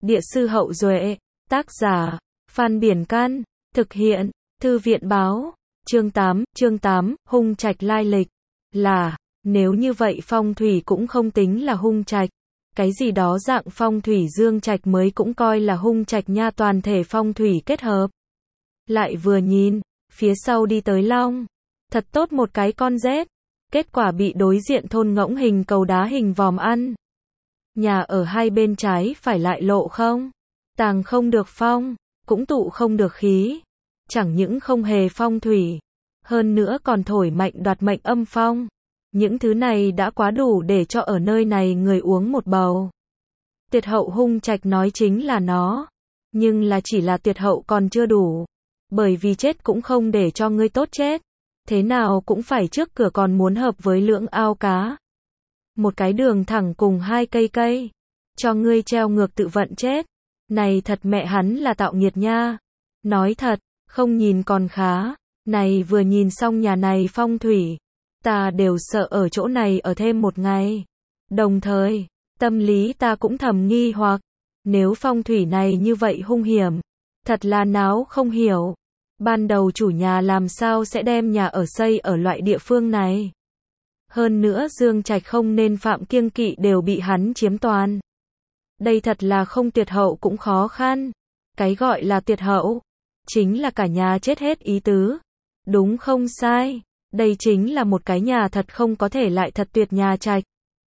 Địa sư Hậu Duệ, tác giả, Phan Biển Can, thực hiện, Thư viện Báo, chương 8, hung trạch lai lịch, là, nếu như vậy phong thủy cũng không tính là hung trạch, cái gì đó dạng phong thủy dương trạch mới cũng coi là hung trạch nha, toàn thể phong thủy kết hợp. Lại vừa nhìn, phía sau đi tới long, thật tốt một cái con rết, kết quả bị đối diện thôn ngỗng hình cầu đá hình vòm ăn. Nhà ở hai bên trái phải lại lộ không, tàng không được phong, cũng tụ không được khí, chẳng những không hề phong thủy, hơn nữa còn thổi mạnh đoạt mệnh âm phong. Những thứ này đã quá đủ để cho ở nơi này người uống một bầu. Tuyệt hậu hung trạch nói chính là nó, nhưng là chỉ là tuyệt hậu còn chưa đủ, bởi vì chết cũng không để cho ngươi tốt chết, thế nào cũng phải trước cửa còn muốn hợp với lưỡng ao cá. Một cái đường thẳng cùng hai cây, cho ngươi treo ngược tự vận chết. Này thật mẹ hắn là tạo nghiệt nha. Nói thật, không nhìn còn khá, này vừa nhìn xong nhà này phong thủy, ta đều sợ ở chỗ này ở thêm một ngày. Đồng thời, tâm lý ta cũng thầm nghi hoặc, nếu phong thủy này như vậy hung hiểm, thật là náo không hiểu. Ban đầu chủ nhà làm sao sẽ đem nhà ở xây ở loại địa phương này? Hơn nữa dương trạch không nên phạm kiêng kỵ đều bị hắn chiếm toàn. Đây thật là không tuyệt hậu cũng khó khăn. Cái gọi là tuyệt hậu, chính là cả nhà chết hết ý tứ. Đúng không sai, đây chính là một cái nhà thật không có thể lại thật tuyệt nhà trạch.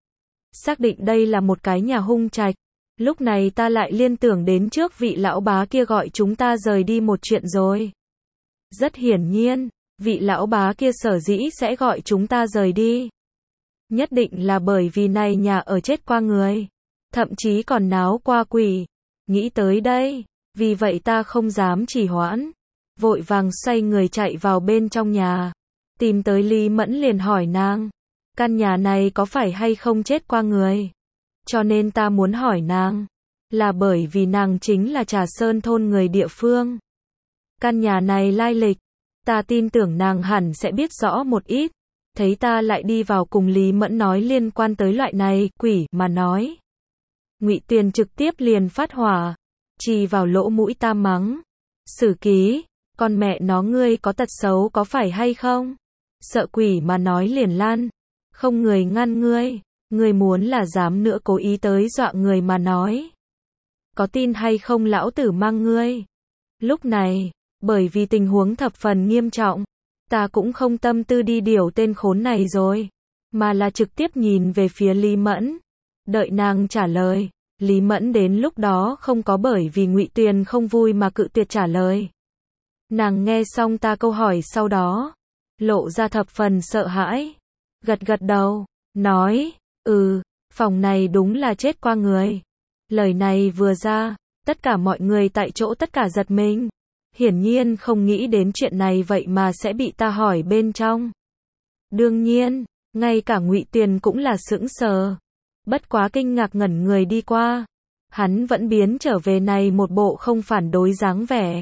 Xác định đây là một cái nhà hung trạch, lúc này ta lại liên tưởng đến trước vị lão bá kia gọi chúng ta rời đi một chuyện rồi. Rất hiển nhiên, vị lão bá kia sở dĩ sẽ gọi chúng ta rời đi, nhất định là bởi vì này nhà ở chết qua người, thậm chí còn náo qua quỷ. Nghĩ tới đây, vì vậy ta không dám trì hoãn, vội vàng xoay người chạy vào bên trong nhà, tìm tới Lý Mẫn liền hỏi nàng, căn nhà này có phải hay không chết qua người? Cho nên ta muốn hỏi nàng, là bởi vì nàng chính là Trà Sơn thôn người địa phương. Căn nhà này lai lịch, ta tin tưởng nàng hẳn sẽ biết rõ một ít. Thấy ta lại đi vào cùng Lý Mẫn nói liên quan tới loại này quỷ mà nói, Ngụy Tuyền trực tiếp liền phát hỏa, chì vào lỗ mũi ta mắng, Sử Ký, con mẹ nó ngươi có tật xấu có phải hay không? Sợ quỷ mà nói liền lan, không người ngăn ngươi muốn là dám nữa cố ý tới dọa người mà nói, có tin hay không lão tử mang ngươi. Lúc này, bởi vì tình huống thập phần nghiêm trọng, ta cũng không tâm tư đi điều tên khốn này rồi, mà là trực tiếp nhìn về phía Lý Mẫn, đợi nàng trả lời. Lý Mẫn đến lúc đó không có bởi vì Ngụy Tuyền không vui mà cự tuyệt trả lời. Nàng nghe xong ta câu hỏi sau đó, lộ ra thập phần sợ hãi, gật đầu, nói, phòng này đúng là chết qua người. Lời này vừa ra, tất cả mọi người tại chỗ tất cả giật mình. Hiển nhiên không nghĩ đến chuyện này vậy mà sẽ bị ta hỏi bên trong. Đương nhiên, ngay cả Ngụy Tuyền cũng là sững sờ. Bất quá kinh ngạc ngẩn người đi qua. Hắn vẫn biến trở về này một bộ không phản đối dáng vẻ.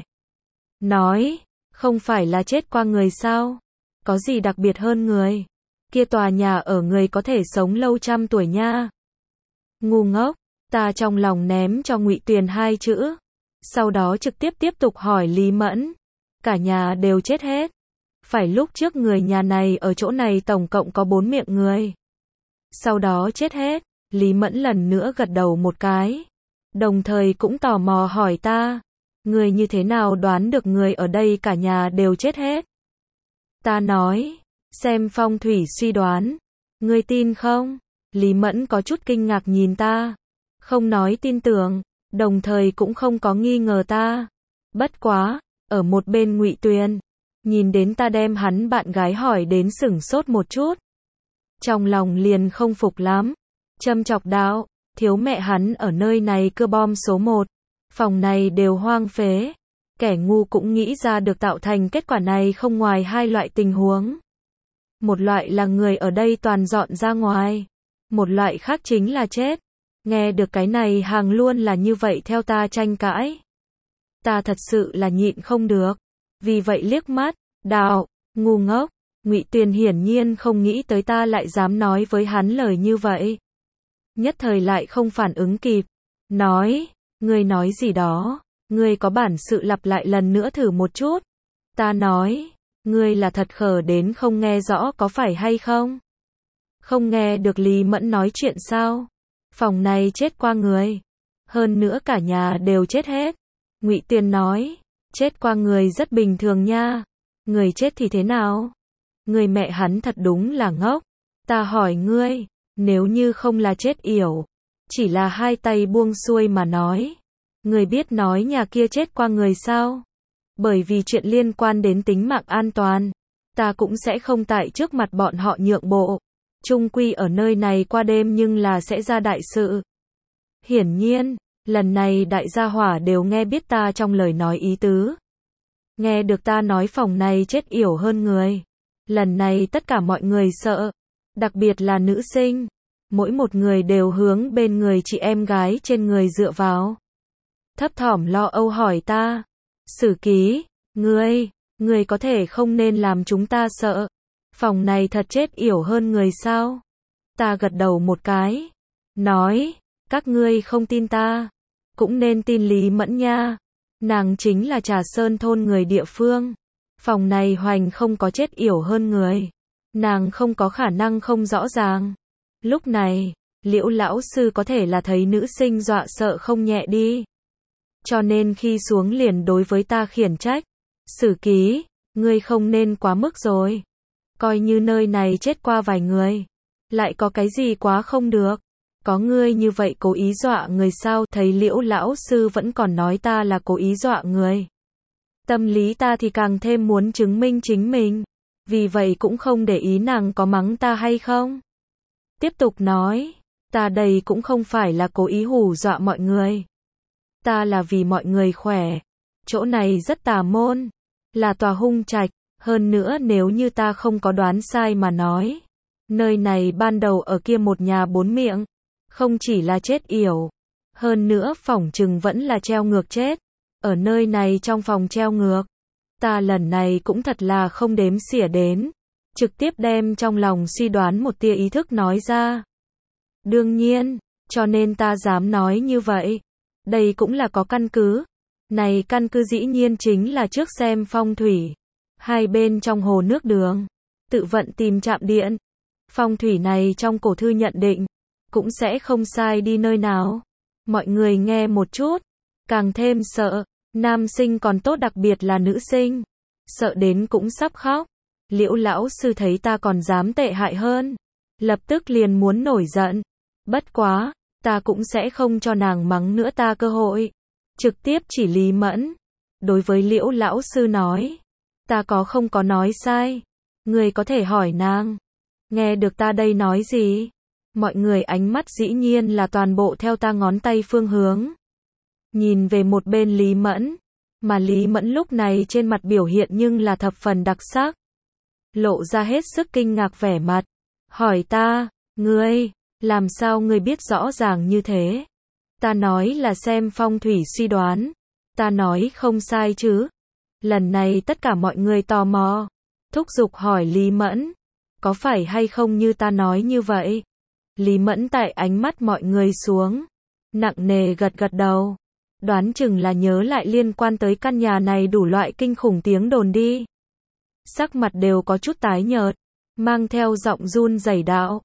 Nói, không phải là chết qua người sao? Có gì đặc biệt hơn người? Kia tòa nhà ở người có thể sống lâu trăm tuổi nha. Ngu ngốc, ta trong lòng ném cho Ngụy Tuyền hai chữ. Sau đó trực tiếp tục hỏi Lý Mẫn. Cả nhà đều chết hết. Phải lúc trước người nhà này ở chỗ này tổng cộng có 4 miệng người. Sau đó chết hết. Lý Mẫn lần nữa gật đầu một cái. Đồng thời cũng tò mò hỏi ta. Người như thế nào đoán được người ở đây cả nhà đều chết hết? Ta nói. Xem phong thủy suy đoán. Ngươi tin không? Lý Mẫn có chút kinh ngạc nhìn ta. Không nói tin tưởng. Đồng thời cũng không có nghi ngờ ta. Bất quá, ở một bên Ngụy Tuyền, nhìn đến ta đem hắn bạn gái hỏi đến sửng sốt một chút. Trong lòng liền không phục lắm. Châm chọc đạo, thiếu mẹ hắn ở nơi này cưa bom số 1. Phòng này đều hoang phế. Kẻ ngu cũng nghĩ ra được tạo thành kết quả này không ngoài hai loại tình huống. Một loại là người ở đây toàn dọn ra ngoài. Một loại khác chính là chết. Nghe được cái này hàng luôn là như vậy theo ta tranh cãi. Ta thật sự là nhịn không được. Vì vậy liếc mắt, đạo, ngu ngốc. Ngụy Tuyền hiển nhiên không nghĩ tới ta lại dám nói với hắn lời như vậy. Nhất thời lại không phản ứng kịp. Nói, Ngươi nói gì đó? Ngươi có bản sự lặp lại lần nữa thử một chút. Ta nói, ngươi là thật khờ đến không nghe rõ có phải hay không? Không nghe được Lý Mẫn nói chuyện sao? Phòng này chết qua người. Hơn nữa cả nhà đều chết hết. Ngụy Tuyên nói, chết qua người rất bình thường nha. Người chết thì thế nào? Người mẹ hắn thật đúng là ngốc. Ta hỏi ngươi, nếu như không là chết yểu, chỉ là hai tay buông xuôi mà nói. Người biết nói nhà kia chết qua người sao? Bởi vì chuyện liên quan đến tính mạng an toàn, ta cũng sẽ không tại trước mặt bọn họ nhượng bộ. Chung quy ở nơi này qua đêm nhưng là sẽ ra đại sự. Hiển nhiên, lần này đại gia hỏa đều nghe biết ta trong lời nói ý tứ. Nghe được ta nói phòng này chết yểu hơn người. Lần này tất cả mọi người sợ, đặc biệt là nữ sinh. Mỗi một người đều hướng bên người chị em gái trên người dựa vào. Thấp thỏm lo âu hỏi ta, Sử Ký, ngươi có thể không nên làm chúng ta sợ. Phòng này thật chết yểu hơn người sao? Ta gật đầu một cái, nói, các ngươi không tin ta, cũng nên tin Lý Mẫn nha. Nàng chính là Trà Sơn thôn người địa phương. Phòng này hoành không có chết yểu hơn người. Nàng không có khả năng không rõ ràng. Lúc này, Liễu lão sư có thể là thấy nữ sinh dọa sợ không nhẹ đi. Cho nên khi xuống liền đối với ta khiển trách. Sử Ký, ngươi không nên quá mức rồi. Coi như nơi này chết qua vài người. Lại có cái gì quá không được. Có ngươi như vậy cố ý dọa người sao? Thấy Liễu lão sư vẫn còn nói ta là cố ý dọa người. Tâm lý ta thì càng thêm muốn chứng minh chính mình. Vì vậy cũng không để ý nàng có mắng ta hay không. Tiếp tục nói, ta đây cũng không phải là cố ý hù dọa mọi người. Ta là vì mọi người khỏe. Chỗ này rất tà môn, là tòa hung trạch. Hơn nữa nếu như ta không có đoán sai mà nói, nơi này ban đầu ở kia một nhà bốn miệng, không chỉ là chết yểu, hơn nữa phỏng chừng vẫn là treo ngược chết. Ở nơi này trong phòng treo ngược, ta lần này cũng thật là không đếm xỉa đến, trực tiếp đem trong lòng suy đoán một tia ý thức nói ra. Đương nhiên, cho nên ta dám nói như vậy. Đây cũng là có căn cứ. Này căn cứ dĩ nhiên chính là trước xem phong thủy. Hai bên trong hồ nước đường, tự vận tìm trạm điện. Phong thủy này trong cổ thư nhận định, cũng sẽ không sai đi nơi nào. Mọi người nghe một chút, càng thêm sợ. Nam sinh còn tốt, đặc biệt là nữ sinh, sợ đến cũng sắp khóc. Liễu lão sư thấy ta còn dám tệ hại hơn, lập tức liền muốn nổi giận. Bất quá, ta cũng sẽ không cho nàng mắng nữa ta cơ hội. Trực tiếp chỉ Lý Mẫn. Đối với Liễu lão sư nói, ta không có nói sai. Người có thể hỏi nàng. Nghe được ta đây nói gì? Mọi người ánh mắt dĩ nhiên là toàn bộ theo ta ngón tay phương hướng. Nhìn về một bên Lý Mẫn. Mà Lý Mẫn lúc này trên mặt biểu hiện nhưng là thập phần đặc sắc. Lộ ra hết sức kinh ngạc vẻ mặt. Hỏi ta, ngươi, làm sao ngươi biết rõ ràng như thế? Ta nói là xem phong thủy suy đoán. Ta nói không sai chứ? Lần này tất cả mọi người tò mò, thúc giục hỏi Lý Mẫn, có phải hay không như ta nói như vậy? Lý Mẫn tại ánh mắt mọi người xuống, nặng nề gật gật đầu. Đoán chừng là nhớ lại liên quan tới căn nhà này đủ loại kinh khủng tiếng đồn đi. Sắc mặt đều có chút tái nhợt, mang theo giọng run rẩy đạo.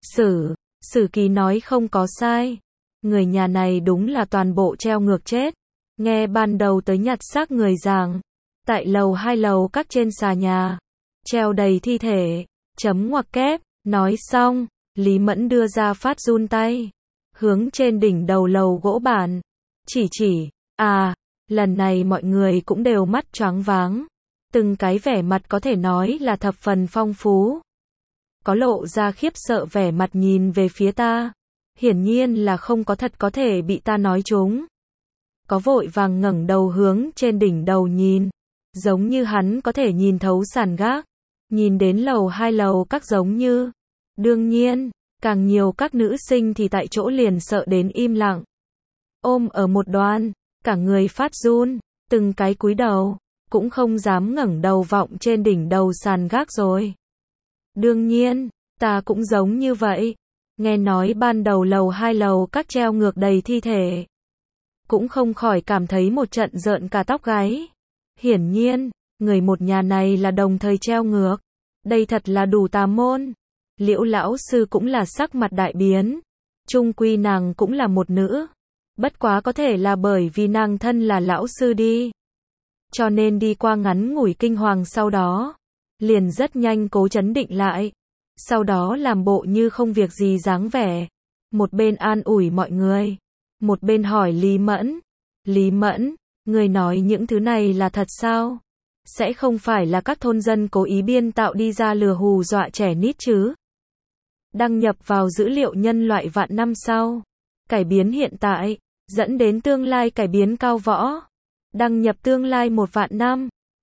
Sử Ký nói không có sai. Người nhà này đúng là toàn bộ treo ngược chết. Nghe ban đầu tới nhặt xác người giảng, tại lầu 2 lầu các trên xà nhà, treo đầy thi thể, chấm ngoặc kép. Nói xong, Lý Mẫn đưa ra phát run tay, hướng trên đỉnh đầu lầu gỗ bản. Chỉ, lần này mọi người cũng đều mắt choáng váng. Từng cái vẻ mặt có thể nói là thập phần phong phú. Có lộ ra khiếp sợ vẻ mặt nhìn về phía ta. Hiển nhiên là không có thật có thể bị ta nói trúng. Có vội vàng ngẩng đầu hướng trên đỉnh đầu nhìn. Giống như hắn có thể nhìn thấu sàn gác. Nhìn đến lầu 2 lầu các giống như. Đương nhiên, càng nhiều các nữ sinh thì tại chỗ liền sợ đến im lặng. Ôm ở một đoàn, cả người phát run, từng cái cúi đầu, cũng không dám ngẩng đầu vọng trên đỉnh đầu sàn gác rồi. Đương nhiên, ta cũng giống như vậy. Nghe nói ban đầu lầu 2 lầu các treo ngược đầy thi thể. cũng không khỏi cảm thấy một trận rợn cả tóc gáy. Hiển nhiên, người một nhà này là đồng thời treo ngược. Đây thật là đủ tà môn. Liễu lão sư cũng là sắc mặt đại biến. Chung quy nàng cũng là một nữ. Bất quá có thể là bởi vì nàng thân là lão sư đi. Cho nên đi qua ngắn ngủi kinh hoàng sau đó. Liền rất nhanh cố trấn định lại. Sau đó làm bộ như không việc gì dáng vẻ. Một bên an ủi mọi người. Một bên hỏi Lý Mẫn. Lý Mẫn, người nói những thứ này là thật sao? Sẽ không phải là các thôn dân cố ý biên tạo đi ra lừa hù dọa trẻ nít chứ? Đăng nhập vào dữ liệu nhân loại vạn năm sau. Cải biến hiện tại, dẫn đến tương lai cải biến cao võ. Đăng nhập tương lai 1 vạn năm.